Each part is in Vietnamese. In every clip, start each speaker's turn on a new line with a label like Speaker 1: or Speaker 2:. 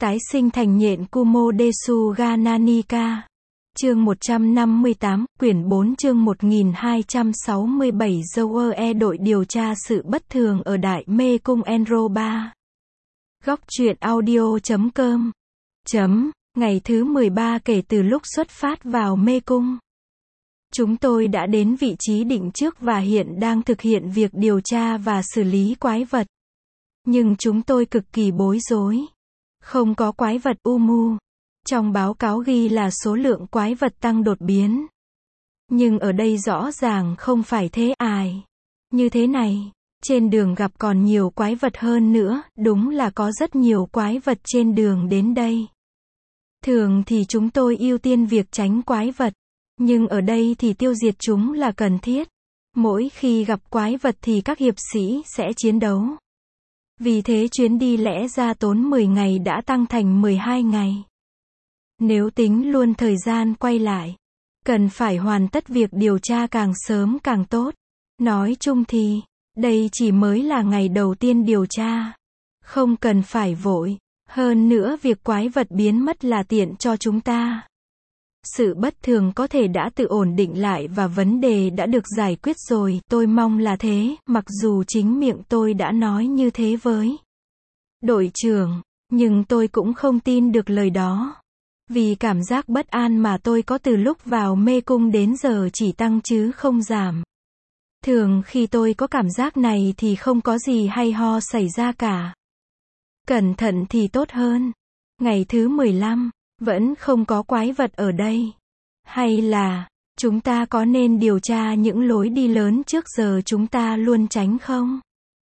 Speaker 1: Tái sinh thành nhện Kumo-desu ga Nanika. Chương 158, quyển 4 chương 1267 Zoe đội điều tra sự bất thường ở Đại Mê Cung Enro 3. Góc truyện audio.com. Ngày thứ 13 kể từ lúc xuất phát vào Mê Cung. Chúng tôi đã đến vị trí định trước và hiện đang thực hiện việc điều tra và xử lý quái vật. Nhưng chúng tôi cực kỳ bối rối. Không có quái vật Umu. Trong báo cáo ghi là số lượng quái vật tăng đột biến. Nhưng ở đây rõ ràng không phải thế như thế này. Trên đường gặp còn nhiều quái vật hơn nữa, đúng là có rất nhiều quái vật trên đường đến đây. Thường thì chúng tôi ưu tiên việc tránh quái vật. Nhưng ở đây thì tiêu diệt chúng là cần thiết. Mỗi khi gặp quái vật thì các hiệp sĩ sẽ chiến đấu. Vì thế chuyến đi lẽ ra tốn 10 ngày đã tăng thành 12 ngày. Nếu tính luôn thời gian quay lại, cần phải hoàn tất việc điều tra càng sớm càng tốt. Nói chung thì, đây chỉ mới là ngày đầu tiên điều tra. Không cần phải vội. Hơn nữa việc quái vật biến mất là tiện cho chúng ta. Sự bất thường có thể đã tự ổn định lại và vấn đề đã được giải quyết rồi, tôi mong là thế, mặc dù chính miệng tôi đã nói như thế với đội trưởng, nhưng tôi cũng không tin được lời đó. Vì cảm giác bất an mà tôi có từ lúc vào Mê Cung đến giờ chỉ tăng chứ không giảm. Thường khi tôi có cảm giác này thì không có gì hay ho xảy ra cả. Cẩn thận thì tốt hơn. Ngày thứ 15. Vẫn không có quái vật ở đây. Hay là, chúng ta có nên điều tra những lối đi lớn trước giờ chúng ta luôn tránh không?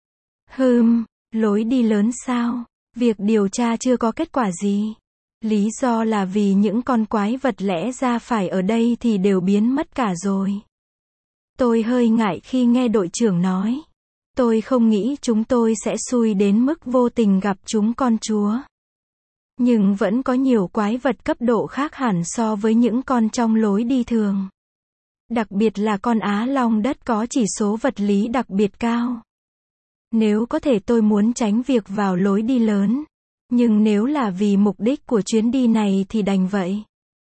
Speaker 1: Lối đi lớn sao? Việc điều tra chưa có kết quả gì. Lý do là vì những con quái vật lẽ ra phải ở đây thì đều biến mất cả rồi. Tôi hơi ngại khi nghe đội trưởng nói. Tôi không nghĩ chúng tôi sẽ xui đến mức vô tình gặp chúng con chúa. Nhưng vẫn có nhiều quái vật cấp độ khác hẳn so với những con trong lối đi thường. Đặc biệt là con Á Long đất có chỉ số vật lý đặc biệt cao. Nếu có thể tôi muốn tránh việc vào lối đi lớn. Nhưng nếu là vì mục đích của chuyến đi này thì đành vậy.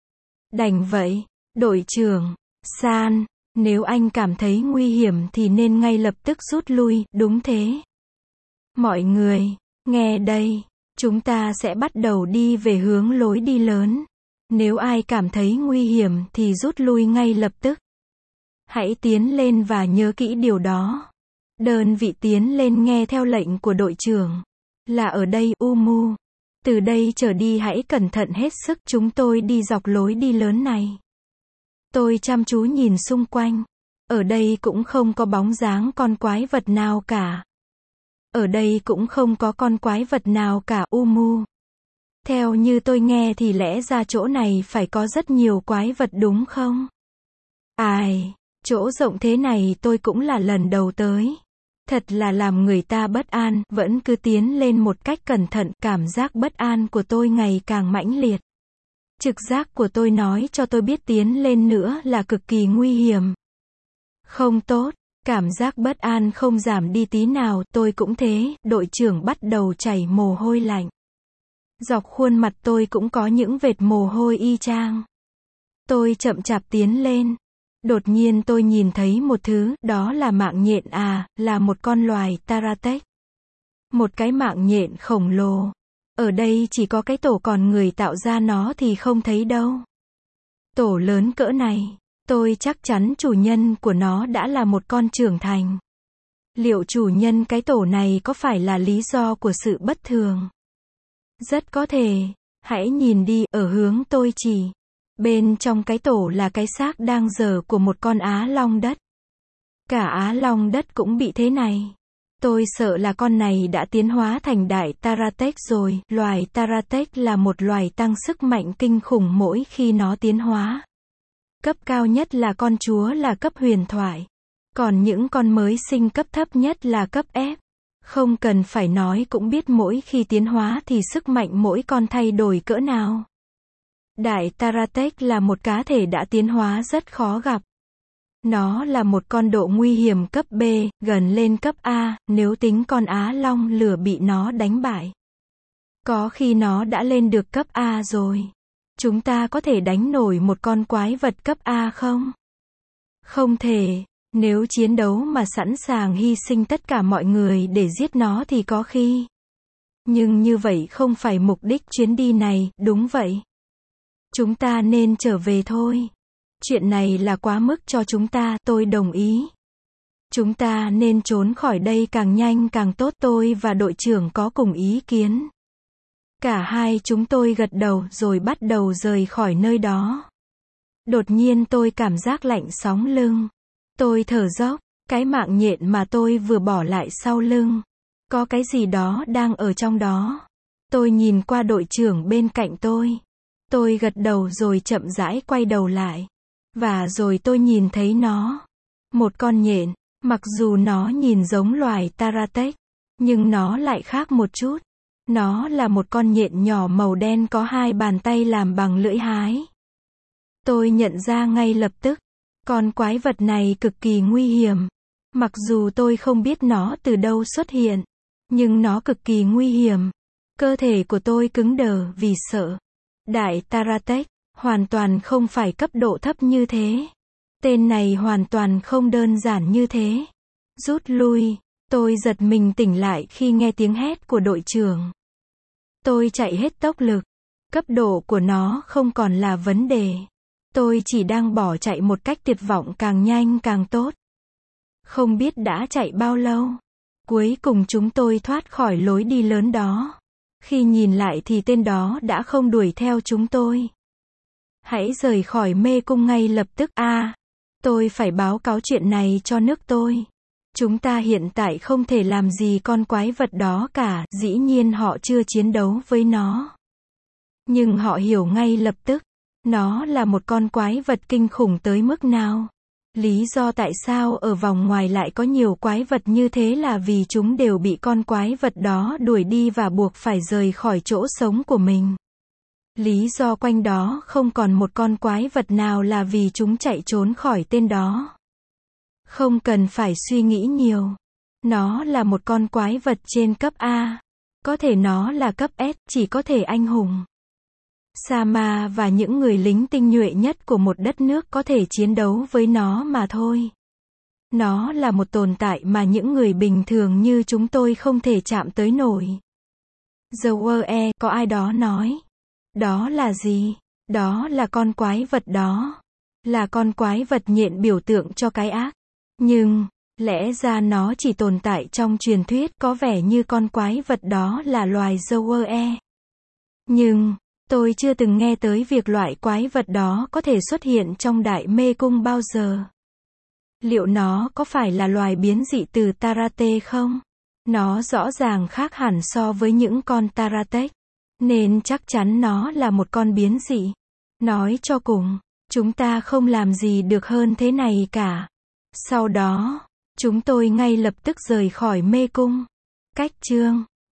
Speaker 1: Đội trưởng, San, nếu anh cảm thấy nguy hiểm thì nên ngay lập tức rút lui, đúng thế. Mọi người, nghe đây. Chúng ta sẽ bắt đầu đi về hướng lối đi lớn. Nếu ai cảm thấy nguy hiểm thì rút lui ngay lập tức. Hãy tiến lên và nhớ kỹ điều đó. Đơn vị tiến lên nghe theo lệnh của đội trưởng. Là ở đây Umu. Từ đây trở đi hãy cẩn thận hết sức, chúng tôi đi dọc lối đi lớn này. Tôi chăm chú nhìn xung quanh. Ở đây cũng không có bóng dáng con quái vật nào cả. Ở đây cũng không có con quái vật nào cả Umu. Theo như tôi nghe thì lẽ ra chỗ này phải có rất nhiều quái vật đúng không? Chỗ rộng thế này tôi cũng là lần đầu tới. Thật là làm người ta bất an, vẫn cứ tiến lên một cách cẩn thận, cảm giác bất an của tôi ngày càng mãnh liệt. Trực giác của tôi nói cho tôi biết tiến lên nữa là cực kỳ nguy hiểm. Không tốt. Cảm giác bất an không giảm đi tí nào, tôi cũng thế, đội trưởng bắt đầu chảy mồ hôi lạnh. Dọc khuôn mặt tôi cũng có những vệt mồ hôi y chang. Tôi chậm chạp tiến lên. Đột nhiên tôi nhìn thấy một thứ, đó là mạng nhện là một con loài Taratech. Một cái mạng nhện khổng lồ. Ở đây chỉ có cái tổ còn người tạo ra nó thì không thấy đâu. Tổ lớn cỡ này. Tôi chắc chắn chủ nhân của nó đã là một con trưởng thành. Liệu chủ nhân cái tổ này có phải là lý do của sự bất thường? Rất có thể. Hãy nhìn đi, ở hướng tôi chỉ. Bên trong cái tổ là cái xác đang dở của một con Á Long đất. Cả Á Long đất cũng bị thế này. Tôi sợ là con này đã tiến hóa thành đại Taratech rồi. Loài Taratech là một loài tăng sức mạnh kinh khủng mỗi khi nó tiến hóa. Cấp cao nhất là con chúa là cấp huyền thoại. Còn những con mới sinh cấp thấp nhất là cấp F. Không cần phải nói cũng biết mỗi khi tiến hóa thì sức mạnh mỗi con thay đổi cỡ nào. Đại Taratech là một cá thể đã tiến hóa rất khó gặp. Nó là một con độ nguy hiểm cấp B, gần lên cấp A, nếu tính con Á Long lửa bị nó đánh bại. Có khi nó đã lên được cấp A rồi. Chúng ta có thể đánh nổi một con quái vật cấp A không? Không thể. Nếu chiến đấu mà sẵn sàng hy sinh tất cả mọi người để giết nó thì có khi. Nhưng như vậy không phải mục đích chuyến đi này, đúng vậy. Chúng ta nên trở về thôi. Chuyện này là quá mức cho chúng ta, tôi đồng ý. Chúng ta nên trốn khỏi đây càng nhanh càng tốt, tôi và đội trưởng có cùng ý kiến. Cả hai chúng tôi gật đầu rồi bắt đầu rời khỏi nơi đó. Đột nhiên tôi cảm giác lạnh sóng lưng. Tôi thở dốc, cái mạng nhện mà tôi vừa bỏ lại sau lưng. Có cái gì đó đang ở trong đó. Tôi nhìn qua đội trưởng bên cạnh tôi. Tôi gật đầu rồi chậm rãi quay đầu lại. Và rồi tôi nhìn thấy nó. Một con nhện, mặc dù nó nhìn giống loài Taratech, nhưng nó lại khác một chút. Nó là một con nhện nhỏ màu đen có hai bàn tay làm bằng lưỡi hái. Tôi nhận ra ngay lập tức, con quái vật này cực kỳ nguy hiểm. Mặc dù tôi không biết nó từ đâu xuất hiện, nhưng nó cực kỳ nguy hiểm. Cơ thể của tôi cứng đờ vì sợ. Đại Taratech, hoàn toàn không phải cấp độ thấp như thế. Tên này hoàn toàn không đơn giản như thế. Rút lui, tôi giật mình tỉnh lại khi nghe tiếng hét của đội trưởng. Tôi chạy hết tốc lực. Cấp độ của nó không còn là vấn đề. Tôi chỉ đang bỏ chạy một cách tuyệt vọng, càng nhanh càng tốt. Không biết đã chạy bao lâu. Cuối cùng chúng tôi thoát khỏi lối đi lớn đó. Khi nhìn lại thì tên đó đã không đuổi theo chúng tôi. Hãy rời khỏi mê cung ngay lập tức. Tôi phải báo cáo chuyện này cho nước tôi. Chúng ta hiện tại không thể làm gì con quái vật đó cả, dĩ nhiên họ chưa chiến đấu với nó. Nhưng họ hiểu ngay lập tức, nó là một con quái vật kinh khủng tới mức nào. Lý do tại sao ở vòng ngoài lại có nhiều quái vật như thế là vì chúng đều bị con quái vật đó đuổi đi và buộc phải rời khỏi chỗ sống của mình. Lý do quanh đó không còn một con quái vật nào là vì chúng chạy trốn khỏi tên đó. Không cần phải suy nghĩ nhiều. Nó là một con quái vật trên cấp A. Có thể nó là cấp S, chỉ có thể anh hùng. Sama và những người lính tinh nhuệ nhất của một đất nước có thể chiến đấu với nó mà thôi. Nó là một tồn tại mà những người bình thường như chúng tôi không thể chạm tới nổi. The World, có ai đó nói. Đó là gì? Đó là con quái vật đó. Là con quái vật nhện biểu tượng cho cái ác. Nhưng, lẽ ra nó chỉ tồn tại trong truyền thuyết, có vẻ như con quái vật đó là loài The World. Nhưng, tôi chưa từng nghe tới việc loại quái vật đó có thể xuất hiện trong đại mê cung bao giờ. Liệu nó có phải là loài biến dị từ Tarate không? Nó rõ ràng khác hẳn so với những con Taratech, nên chắc chắn nó là một con biến dị. Nói cho cùng, chúng ta không làm gì được hơn thế này cả. Sau đó, chúng tôi ngay lập tức rời khỏi mê cung. Cách chương